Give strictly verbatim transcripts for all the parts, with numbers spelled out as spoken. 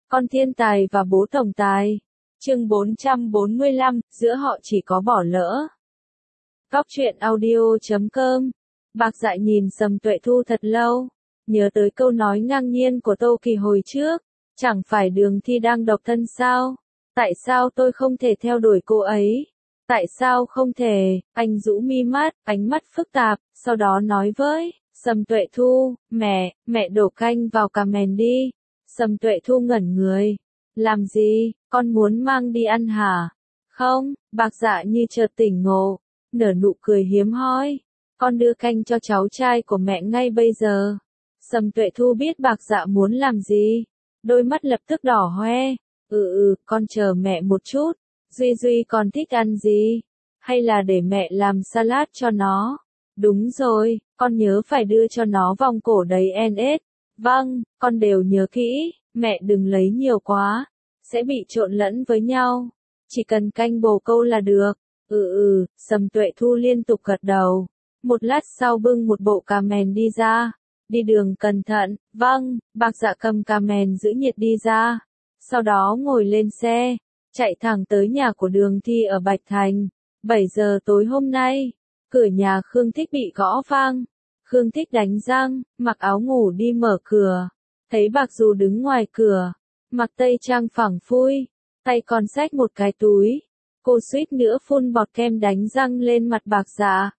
Con thiên tài và bố tổng tài. Chương bốn trăm bốn mươi lăm, giữa họ chỉ có bỏ lỡ. Góc truyện audio chấm com. Bạc Dạ nhìn Sầm Tuệ Thu thật lâu, nhớ tới câu nói ngang nhiên của Tô Kỳ hồi trước, chẳng phải Đường Thi đang độc thân sao? Tại sao tôi không thể theo đuổi cô ấy? Tại sao không thể? Anh rũ mi mắt, ánh mắt phức tạp, sau đó nói với Sầm Tuệ Thu, mẹ, mẹ đổ canh vào cà mèn đi. Sầm Tuệ Thu ngẩn người. Làm gì, con muốn mang đi ăn hả? Không, Bạc Dạ như chợt tỉnh ngộ, nở nụ cười hiếm hoi. Con đưa canh cho cháu trai của mẹ ngay bây giờ. Sầm Tuệ Thu biết Bạc Dạ muốn làm gì, đôi mắt lập tức đỏ hoe. Ừ ừ, con chờ mẹ một chút. Duy Duy còn thích ăn gì? Hay là để mẹ làm salad cho nó? Đúng rồi, con nhớ phải đưa cho nó vòng cổ đầy en ét. Vâng, con đều nhớ kỹ, mẹ đừng lấy nhiều quá, sẽ bị trộn lẫn với nhau. Chỉ cần canh bồ câu là được. Ừ ừ, Sầm Tuệ Thu liên tục gật đầu. Một lát sau bưng một bộ cà mèn đi ra. Đi đường cẩn thận. Vâng, Bạc Dạ cầm cà mèn giữ nhiệt đi ra. Sau đó ngồi lên xe, chạy thẳng tới nhà của Đường Thi ở Bạch Thành. bảy giờ tối hôm nay, cửa nhà Khương Thích bị gõ vang. Khương Thích đánh răng, mặc áo ngủ đi mở cửa. Thấy Bạc Dù đứng ngoài cửa, mặc tây trang phẳng phui, tay còn xách một cái túi. Cô suýt nữa phun bọt kem đánh răng lên mặt Bạc Dạ.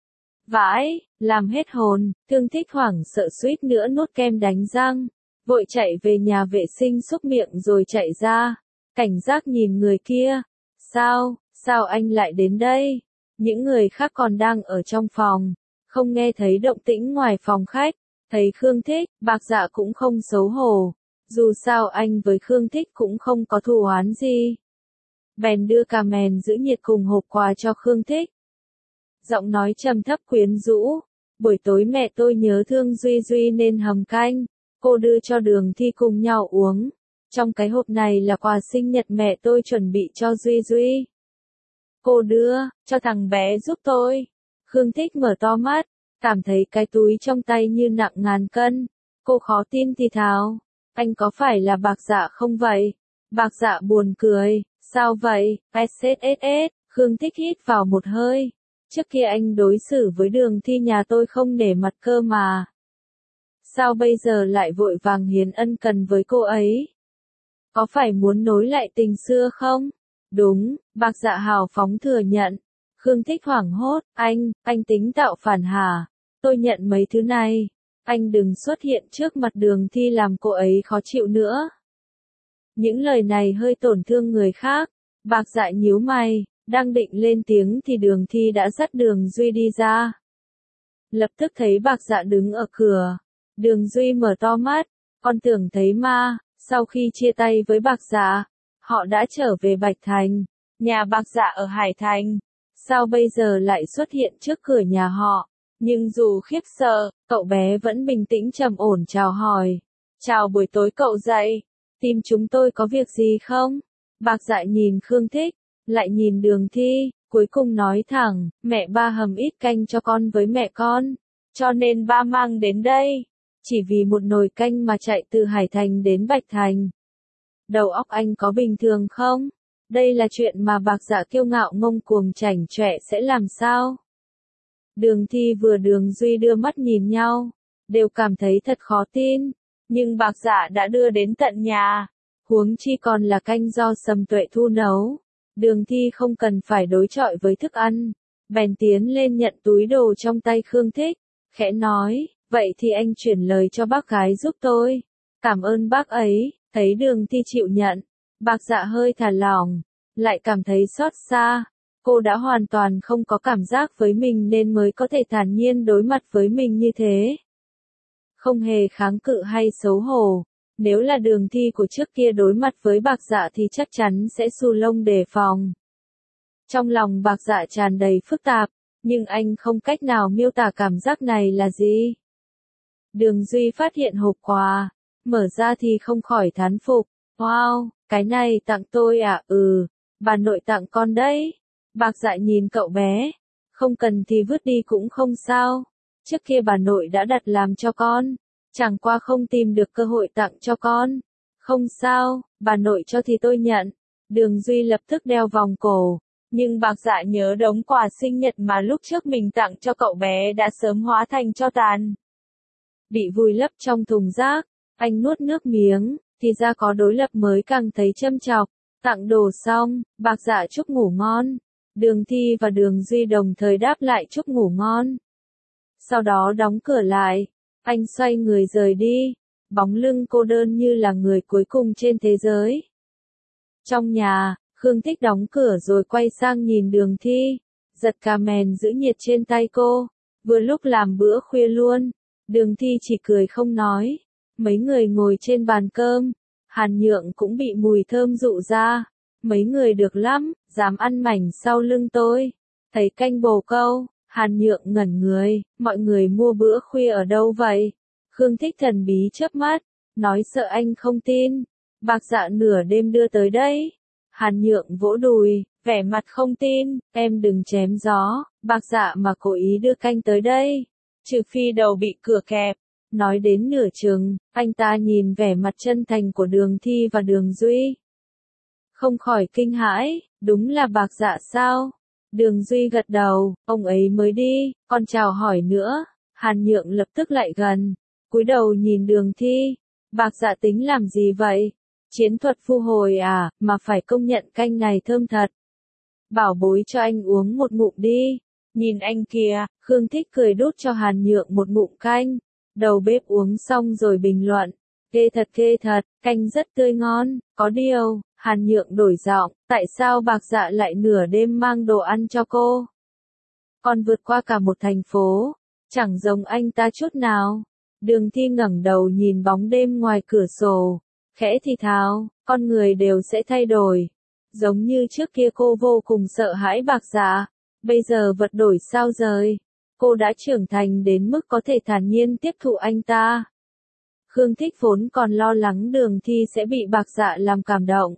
Vãi, làm hết hồn, Thương Thích hoảng sợ suýt nữa nuốt kem đánh răng. Vội chạy về nhà vệ sinh xúc miệng rồi chạy ra. Cảnh giác nhìn người kia. Sao, sao anh lại đến đây? Những người khác còn đang ở trong phòng, không nghe thấy động tĩnh ngoài phòng khách. Thấy Khương Thích, Bạc Dạ cũng không xấu hổ. Dù sao anh với Khương Thích cũng không có thù oán gì. Bèn đưa cà mèn giữ nhiệt cùng hộp quà cho Khương Thích. Giọng nói trầm thấp quyến rũ. Buổi tối mẹ tôi nhớ thương Duy Duy nên hầm canh. Cô đưa cho Đường Thi cùng nhau uống. Trong cái hộp này là quà sinh nhật mẹ tôi chuẩn bị cho Duy Duy. Cô đưa, cho thằng bé giúp tôi. Khương Thích mở to mắt, cảm thấy cái túi trong tay như nặng ngàn cân. Cô khó tin thì thào. Anh có phải là Bạc Dạ không vậy? Bạc Dạ buồn cười. Sao vậy? ét ét ét ét. Khương Thích hít vào một hơi. Trước kia anh đối xử với Đường Thi nhà tôi không nể mặt cơ mà. Sao bây giờ lại vội vàng hiến ân cần với cô ấy? Có phải muốn nối lại tình xưa không? Đúng, Bạc Dạ hào phóng thừa nhận. Khương Thích hoảng hốt, anh, anh tính tạo phản hả? Tôi nhận mấy thứ này. Anh đừng xuất hiện trước mặt Đường Thi làm cô ấy khó chịu nữa. Những lời này hơi tổn thương người khác. Bạc Dạ nhíu mày, đang định lên tiếng thì Đường Thi đã dắt Đường Duy đi ra. Lập tức thấy Bạc Dạ đứng ở cửa. Đường Duy mở to mắt, con tưởng thấy ma. Sau khi chia tay với Bạc Dạ, họ đã trở về Bạch Thành. Nhà Bạc Dạ ở Hải Thành. Sao bây giờ lại xuất hiện trước cửa nhà họ? Nhưng dù khiếp sợ, cậu bé vẫn bình tĩnh trầm ổn chào hỏi. Chào buổi tối cậu dậy. Tìm chúng tôi có việc gì không? Bạc Dạ nhìn Khương Thích, lại nhìn Đường Thi, cuối cùng nói thẳng, mẹ ba hầm ít canh cho con với mẹ con. Cho nên ba mang đến đây. Chỉ vì một nồi canh mà chạy từ Hải Thành đến Bạch Thành. Đầu óc anh có bình thường không? Đây là chuyện mà Bạc Dạ kiêu ngạo ngông cuồng chảnh chọe sẽ làm sao? Đường Thi vừa Đường Duy đưa mắt nhìn nhau, đều cảm thấy thật khó tin. Nhưng Bạc Dạ đã đưa đến tận nhà. Huống chi còn là canh do Sầm Tuệ Thu nấu. Đường Thi không cần phải đối chọi với thức ăn. Bèn tiến lên nhận túi đồ trong tay Khương Thích, khẽ nói. Vậy thì anh chuyển lời cho bác gái giúp tôi. Cảm ơn bác ấy. Thấy Đường Thi chịu nhận, Bạc Dạ hơi thả lỏng, lại cảm thấy xót xa. Cô đã hoàn toàn không có cảm giác với mình nên mới có thể thản nhiên đối mặt với mình như thế. Không hề kháng cự hay xấu hổ. Nếu là Đường Thi của trước kia đối mặt với Bạc Dạ thì chắc chắn sẽ xù lông đề phòng. Trong lòng Bạc Dạ tràn đầy phức tạp, nhưng anh không cách nào miêu tả cảm giác này là gì. Đường Duy phát hiện hộp quà, mở ra thì không khỏi thán phục. Wow, cái này tặng tôi à? Ừ, bà nội tặng con đấy. Bạc Dạ nhìn cậu bé. Không cần thì vứt đi cũng không sao. Trước kia bà nội đã đặt làm cho con. Chẳng qua không tìm được cơ hội tặng cho con. Không sao, bà nội cho thì tôi nhận. Đường Duy lập tức đeo vòng cổ. Nhưng Bạc Dạ nhớ đống quà sinh nhật mà lúc trước mình tặng cho cậu bé đã sớm hóa thành tro tàn. Bị vùi lấp trong thùng rác, anh nuốt nước miếng, thì ra có đối lập mới càng thấy châm chọc. Tặng đồ xong, Bạc Dạ chúc ngủ ngon. Đường Thi và Đường Duy đồng thời đáp lại chúc ngủ ngon. Sau đó đóng cửa lại, anh xoay người rời đi, bóng lưng cô đơn như là người cuối cùng trên thế giới. Trong nhà, Khương Thích đóng cửa rồi quay sang nhìn Đường Thi, giật cà mèn giữ nhiệt trên tay cô, vừa lúc làm bữa khuya luôn. Đường Thi chỉ cười không nói. Mấy người ngồi trên bàn cơm, Hàn Nhượng cũng bị mùi thơm dụ ra. Mấy người được lắm, dám ăn mảnh sau lưng tôi. Thấy canh bồ câu, Hàn Nhượng ngẩn người, mọi người mua bữa khuya ở đâu vậy? Khương Thích thần bí chớp mắt, nói sợ anh không tin. Bạc Dạ nửa đêm đưa tới đấy. Hàn Nhượng vỗ đùi, vẻ mặt không tin, em đừng chém gió, Bạc Dạ mà cố ý đưa canh tới đây. Trừ phi đầu bị cửa kẹp. Nói đến nửa chừng, anh ta nhìn vẻ mặt chân thành của Đường Thi và Đường Duy. Không khỏi kinh hãi, đúng là Bạc Dạ sao? Đường Duy gật đầu, ông ấy mới đi, còn chào hỏi nữa. Hàn Nhượng lập tức lại gần, cúi đầu nhìn Đường Thi. Bạc Dạ tính làm gì vậy? Chiến thuật thu hồi à, mà phải công nhận canh này thơm thật. Bảo bối cho anh uống một ngụm đi. Nhìn anh kìa, Khương Thích cười đút cho Hàn Nhượng một ngụm canh. Đầu bếp uống xong rồi bình luận. Ghê thật ghê thật, canh rất tươi ngon, có điều, Hàn Nhượng đổi giọng, tại sao Bạc Dạ lại nửa đêm mang đồ ăn cho cô? Còn vượt qua cả một thành phố, chẳng giống anh ta chút nào. Đường Thi ngẩng đầu nhìn bóng đêm ngoài cửa sổ, khẽ thì thào, con người đều sẽ thay đổi. Giống như trước kia cô vô cùng sợ hãi Bạc Dạ, bây giờ vật đổi sao rời. Cô đã trưởng thành đến mức có thể thản nhiên tiếp thụ anh ta. Khương Thích vốn còn lo lắng Đường Thi sẽ bị Bạc Dạ làm cảm động.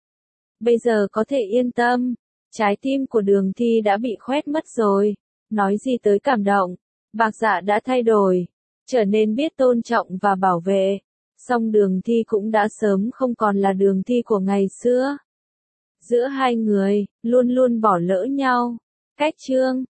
Bây giờ có thể yên tâm, trái tim của Đường Thi đã bị khoét mất rồi. Nói gì tới cảm động, Bạc Dạ đã thay đổi, trở nên biết tôn trọng và bảo vệ. Song Đường Thi cũng đã sớm không còn là Đường Thi của ngày xưa. Giữa hai người, luôn luôn bỏ lỡ nhau. Cách chương